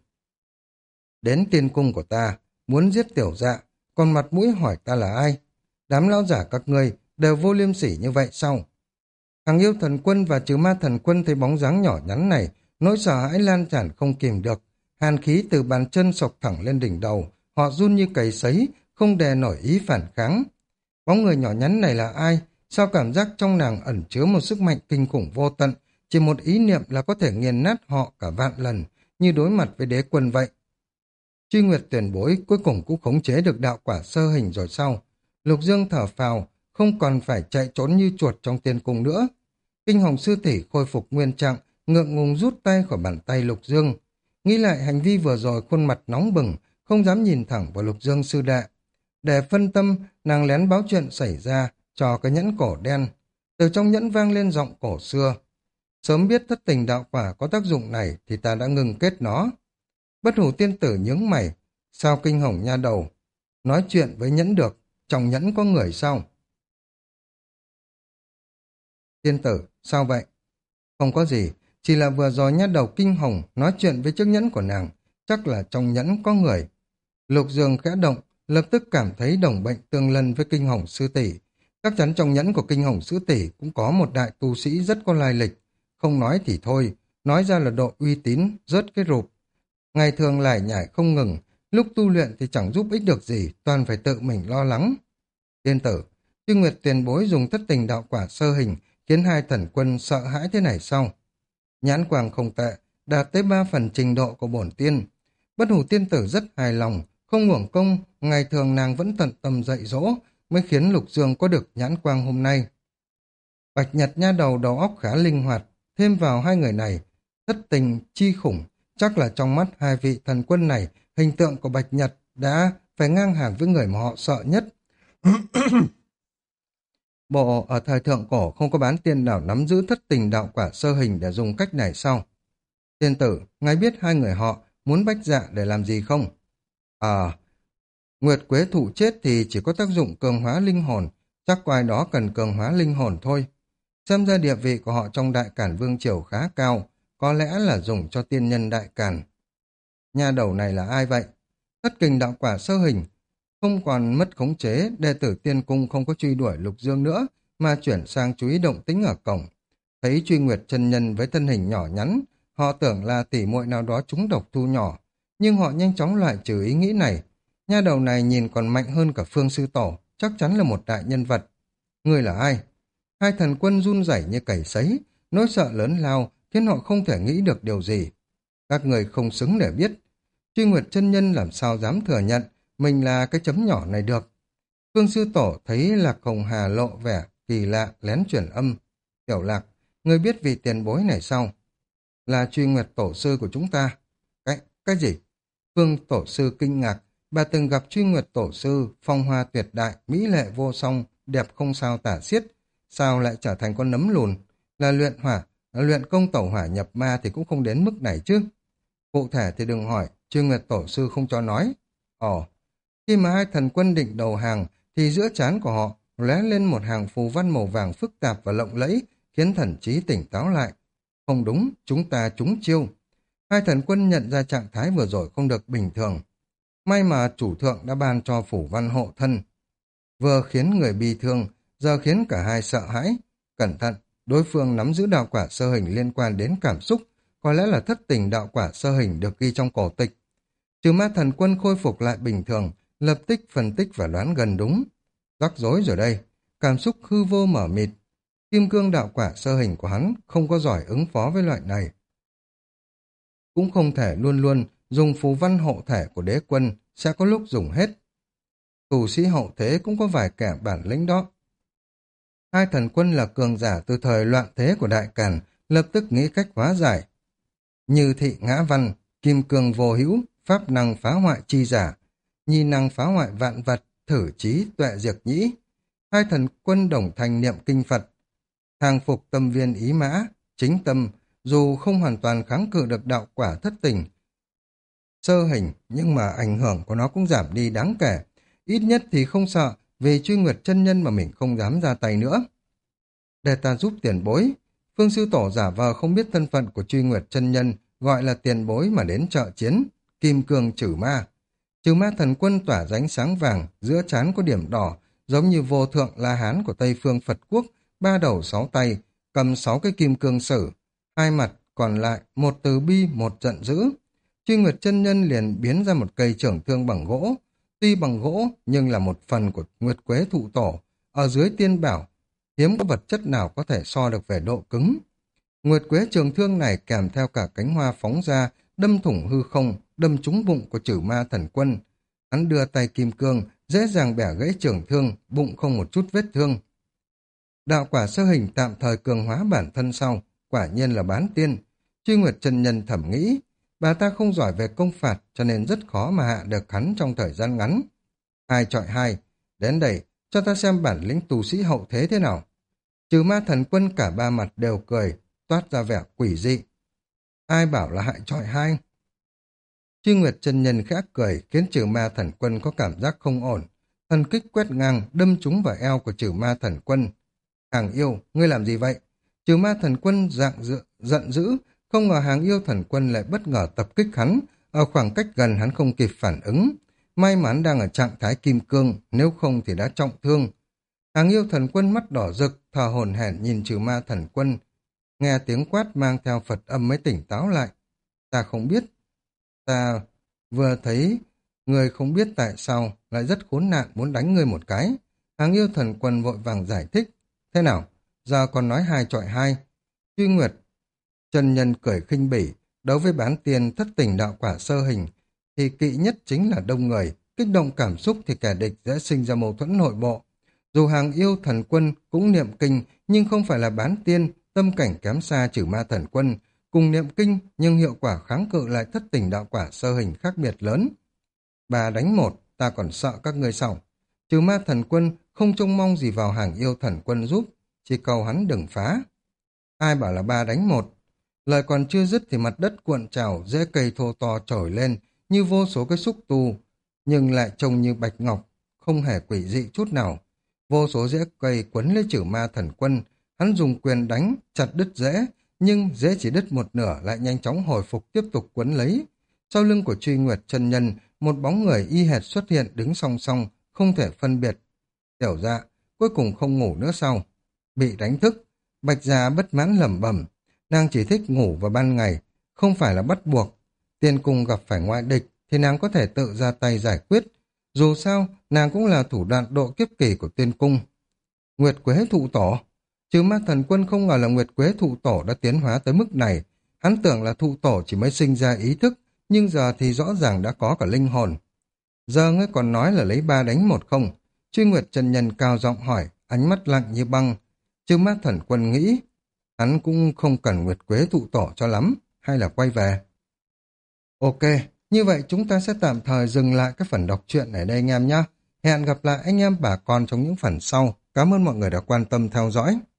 Đến tiên cung của ta, muốn giết tiểu dạ, còn mặt mũi hỏi ta là ai? Đám lão giả các ngươi đều vô liêm sỉ như vậy sao? Hàng Yêu Thần Quân và Trừ Ma Thần Quân thấy bóng dáng nhỏ nhắn này, nỗi sợ hãi lan tràn không kìm được. Hàn khí từ bàn chân sộc thẳng lên đỉnh đầu, họ run như cầy sấy, không đè nổi ý phản kháng. Bóng người nhỏ nhắn này là ai? Sao cảm giác trong nàng ẩn chứa một sức mạnh kinh khủng vô tận, chỉ một ý niệm là có thể nghiền nát họ cả vạn lần, như đối mặt với đế quân vậy. Truy Nguyệt Tuyển Bối cuối cùng cũng khống chế được đạo quả sơ hình rồi sau. Lục Dương thở phào, không còn phải chạy trốn như chuột trong tiên cung nữa. Kinh Hồng Sư Tỷ khôi phục nguyên trạng, ngượng ngùng rút tay khỏi bàn tay Lục Dương. Nghĩ lại hành vi vừa rồi, khuôn mặt nóng bừng, không dám nhìn thẳng vào Lục Dương sư đệ. Để phân tâm, nàng lén báo chuyện xảy ra cho cái nhẫn cổ đen. Từ trong nhẫn vang lên giọng cổ xưa. Sớm biết thất tình đạo quả có tác dụng này thì ta đã ngừng kết nó. Bất Hủ Tiên Tử nhướng mày. Sao Kinh Hồng nha đầu? Nói chuyện với nhẫn được, trong nhẫn có người sao? Tiên Tử, sao vậy? Không có gì, chỉ là vừa rồi nha đầu Kinh Hồng nói chuyện với chiếc nhẫn của nàng, chắc là trong nhẫn có người. Lục Dương khẽ động, lập tức cảm thấy đồng bệnh tương lân với Kinh Hồng sư tỷ. Chắc chắn trong nhẫn của Kinh Hồng sư tỷ cũng có một đại tu sĩ rất có lai lịch. Không nói thì thôi, nói ra là độ uy tín, rớt cái rụp. Ngày thường lải nhải không ngừng, lúc tu luyện thì chẳng giúp ích được gì, toàn phải tự mình lo lắng. Tiên Tử, Truy Nguyệt Tiền Bối dùng thất tình đạo quả sơ hình, khiến hai thần quân sợ hãi thế này sao? Nhãn quang không tệ, đạt tới 3 phần trình độ của bổn tiên. Bất Hủ Tiên Tử rất hài lòng, Không uổng công, ngày thường nàng vẫn tận tâm dạy dỗ, mới khiến Lục Dương có được nhãn quang hôm nay. Bạch Nhật nha đầu đầu óc khá linh hoạt, thêm vào hai người này, thất tình chi khủng, chắc là trong mắt hai vị thần quân này, hình tượng của Bạch Nhật đã phải ngang hàng với người mà họ sợ nhất. Bộ ở thời thượng cổ không có bán tiên nào nắm giữ thất tình đạo quả sơ hình để dùng cách này sau. Tiên tử, ngài biết hai người họ muốn bách dạ để làm gì không? À, Nguyệt Quế thụ chết thì chỉ có tác dụng cường hóa linh hồn, chắc có ai đó cần cường hóa linh hồn thôi. Xem ra địa vị của họ trong Đại Cản Vương Triều khá cao, có lẽ là dùng cho tiên nhân Đại Cản. Nhà đầu này là ai vậy? Thất kình đạo quả sơ hình, không còn mất khống chế, đệ tử tiên cung không có truy đuổi Lục Dương nữa, mà chuyển sang chú ý động tĩnh ở cổng. Thấy Truy Nguyệt chân nhân với thân hình nhỏ nhắn, họ tưởng là tỷ muội nào đó trúng độc thu nhỏ, nhưng họ nhanh chóng loại trừ ý nghĩ này. Nha đầu này nhìn còn mạnh hơn cả Phương Sư Tổ, chắc chắn là một đại nhân vật. Người là ai? Hai thần quân run rẩy như cầy sấy, nỗi sợ lớn lao khiến họ không thể nghĩ được điều gì. Các người không xứng để biết. Truy Nguyệt chân nhân làm sao dám thừa nhận mình là cái chấm nhỏ này được. Phương Sư Tổ thấy Lạc Hồng Hà lộ vẻ kỳ lạ lén chuyển âm. Tiểu Lạc, ngươi biết vị tiền bối này sao? Là Truy Nguyệt tổ sư của chúng ta. Cái gì? Phương tổ sư kinh ngạc. Bà từng gặp Truy Nguyệt tổ sư, phong hoa tuyệt đại, mỹ lệ vô song, đẹp không sao tả xiết. Sao lại trở thành con nấm lùn? Là luyện công tẩu hỏa nhập ma thì cũng không đến mức này chứ. Cụ thể thì đừng hỏi, Truy Nguyệt tổ sư không cho nói. Ồ, khi mà hai thần quân định đầu hàng, thì giữa trán của họ lóe lên một hàng phù văn màu vàng phức tạp và lộng lẫy, khiến thần trí tỉnh táo lại. Không đúng, chúng ta trúng chiêu. Hai thần quân nhận ra trạng thái vừa rồi không được bình thường. May mà chủ thượng đã ban cho phủ văn hộ thân. Vừa khiến người bị thương, giờ khiến cả hai sợ hãi. Cẩn thận, đối phương nắm giữ đạo quả sơ hình liên quan đến cảm xúc, có lẽ là thất tình đạo quả sơ hình được ghi trong cổ tịch. Trừ ma thần quân khôi phục lại bình thường, lập tức phân tích và đoán gần đúng. Rắc rối rồi đây, cảm xúc hư vô mở mịt. Kim cương đạo quả sơ hình của hắn không có giỏi ứng phó với loại này. Cũng không thể luôn luôn dùng phù văn hộ thể của đế quân, sẽ có lúc dùng hết. Tù sĩ hậu thế cũng có vài kẻ bản lĩnh đó. Hai thần quân là cường giả từ thời loạn thế của Đại Càn, lập tức nghĩ cách hóa giải. Như thị ngã văn, kim cương vô hữu, pháp năng phá hoại chi giả, nhi năng phá hoại vạn vật, thử trí tuệ diệt nhĩ. Hai thần quân đồng thanh niệm kinh Phật, hàng phục tâm viên ý mã, chính tâm, dù không hoàn toàn kháng cự được đạo quả thất tình sơ hình, nhưng mà ảnh hưởng của nó cũng giảm đi đáng kể. Ít nhất thì không sợ, vì Truy Nguyệt chân nhân mà mình không dám ra tay nữa. Để ta giúp tiền bối. Phương Sư Tổ giả vờ không biết thân phận của Truy Nguyệt chân nhân, gọi là tiền bối mà đến trợ chiến. Kim cương trừ ma. Trừ ma thần quân tỏa ra ánh sáng vàng, giữa trán có điểm đỏ, giống như vô thượng La Hán của Tây phương Phật quốc, ba đầu sáu tay, cầm 6 cái kim cương sử, hai mặt, còn lại một từ bi, một giận dữ. Truy Nguyệt chân nhân liền biến ra một cây trưởng thương bằng gỗ, tuy bằng gỗ nhưng là một phần của Nguyệt Quế thụ tổ, ở dưới tiên bảo, hiếm có vật chất nào có thể so được về độ cứng. Nguyệt Quế trường thương này kèm theo cả cánh hoa phóng ra, đâm thủng hư không, đâm trúng bụng của Trừ ma thần quân. Hắn đưa tay kim cương, dễ dàng bẻ gãy trường thương, bụng không một chút vết thương. Đạo quả sơ hình tạm thời cường hóa bản thân sau, quả nhiên là bán tiên. Truy Nguyệt chân nhân thẩm nghĩ, bà ta không giỏi về công phạt cho nên rất khó mà hạ được hắn trong thời gian ngắn. 2 chọi 2, đến đây, cho ta xem bản lĩnh tù sĩ hậu thế thế nào. Trừ ma thần quân cả ba mặt đều cười, toát ra vẻ quỷ dị. Ai bảo là hại chọi 2? Truy Nguyệt chân nhân khẽ cười khiến Trừ ma thần quân có cảm giác không ổn. Thần kích quét ngang, đâm trúng vào eo của Trừ ma thần quân. Hàng yêu, ngươi làm gì vậy? Trừ ma thần quân giận dữ, không ngờ hàng yêu thần quân lại bất ngờ tập kích hắn, ở khoảng cách gần hắn không kịp phản ứng. May mắn đang ở trạng thái kim cương, nếu không thì đã trọng thương. Hàng yêu thần quân mắt đỏ rực, thở hổn hển nhìn Trừ ma thần quân. Nghe tiếng quát mang theo Phật âm mới tỉnh táo lại. Ta không biết. Ta vừa thấy người không biết tại sao lại rất khốn nạn muốn đánh ngươi một cái. Hàng yêu thần quân vội vàng giải thích. Thế nào? Giờ còn nói 2 chọi 2. Truy Nguyệt chân nhân cười khinh bỉ, đối với bán tiền thất tình đạo quả sơ hình thì kỵ nhất chính là đông người, kích động cảm xúc thì kẻ địch dễ sinh ra mâu thuẫn nội bộ. Dù hàng yêu thần quân cũng niệm kinh, nhưng không phải là bán tiên, tâm cảnh kém xa trừ ma thần quân, cùng niệm kinh nhưng hiệu quả kháng cự lại thất tình đạo quả sơ hình khác biệt lớn. 3-1, ta còn sợ các ngươi sau. Trừ ma thần quân không trông mong gì vào hàng yêu thần quân giúp, chỉ cầu hắn đừng phá. Ai bảo là 3-1? Lời còn chưa dứt thì mặt đất cuộn trào, rễ cây thô to trồi lên như vô số cái xúc tu, nhưng lại trông như bạch ngọc, không hề quỷ dị chút nào. Vô số rễ cây quấn lấy trừ ma thần quân, hắn dùng quyền đánh, chặt đứt rễ, nhưng rễ chỉ đứt một nửa lại nhanh chóng hồi phục tiếp tục quấn lấy. Sau lưng của Truy Nguyệt chân nhân, một bóng người y hệt xuất hiện đứng song song, không thể phân biệt. Tiểu Dạ, cuối cùng không ngủ nữa sau. Bị đánh thức, Bạch Dạ bất mãn lẩm bẩm, nàng chỉ thích ngủ vào ban ngày, không phải là bắt buộc. Tiên cung gặp phải ngoại địch thì nàng có thể tự ra tay giải quyết. Dù sao, nàng cũng là thủ đoạn độ kiếp kỳ của tiên cung. Nguyệt Quế thụ tổ. Trừ ma thần quân không ngờ là Nguyệt Quế thụ tổ đã tiến hóa tới mức này. Hắn tưởng là thụ tổ chỉ mới sinh ra ý thức, nhưng giờ thì rõ ràng đã có cả linh hồn. Giờ ngươi còn nói là lấy 3-1 không? Truy Nguyệt chân nhân cao giọng hỏi, ánh mắt lạnh như băng. Trừ ma thần quân nghĩ, hắn cũng không cần Nguyệt Quế thụ tổ cho lắm, hay là quay về. Ok, như vậy chúng ta sẽ tạm thời dừng lại cái phần đọc truyện ở đây anh em nhé. Hẹn gặp lại anh em bà con trong những phần sau. Cảm ơn mọi người đã quan tâm theo dõi.